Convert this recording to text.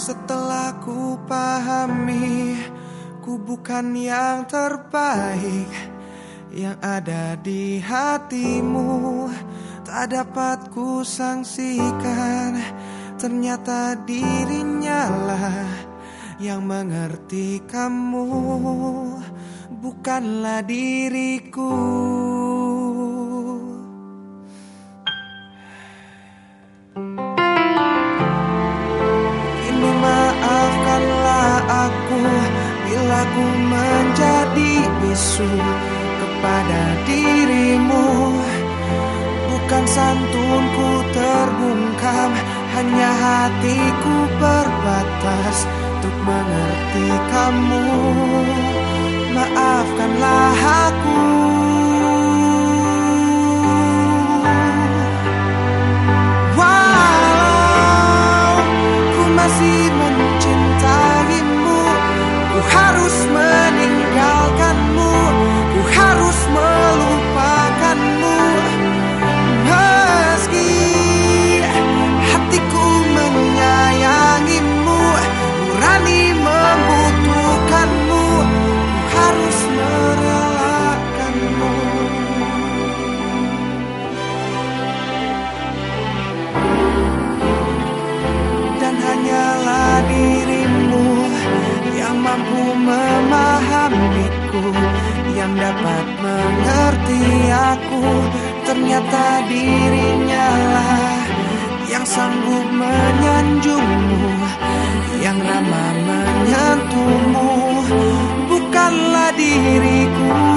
Setelah ku pahami, ku bukan yang terbaik yang ada di hatimu. Tak dapat ku sangsikan, ternyata dirinya lah yang mengerti kamu, bukanlah diriku. Kini maafkanlah aku bila ku menjadi bisu kepada dirimu. Bukan santunku terbungkam, hanya hatiku berbatas untuk mengerti kamu. Maafkanlah aku. Walau ku masih mencintaimu, ku harus meninggalkanmu, ku harus melupakanmu. Meski hatiku menyayangimu, nurani membutuhkanmu, ku harus merelakanmu. Dan hanyalah dirimu yang mampu memahamiku, yang dapat mengerti aku. Ternyata dirinya lah yang sanggup menyanjungmu, yang ramah menyentuhmu, bukanlah diriku.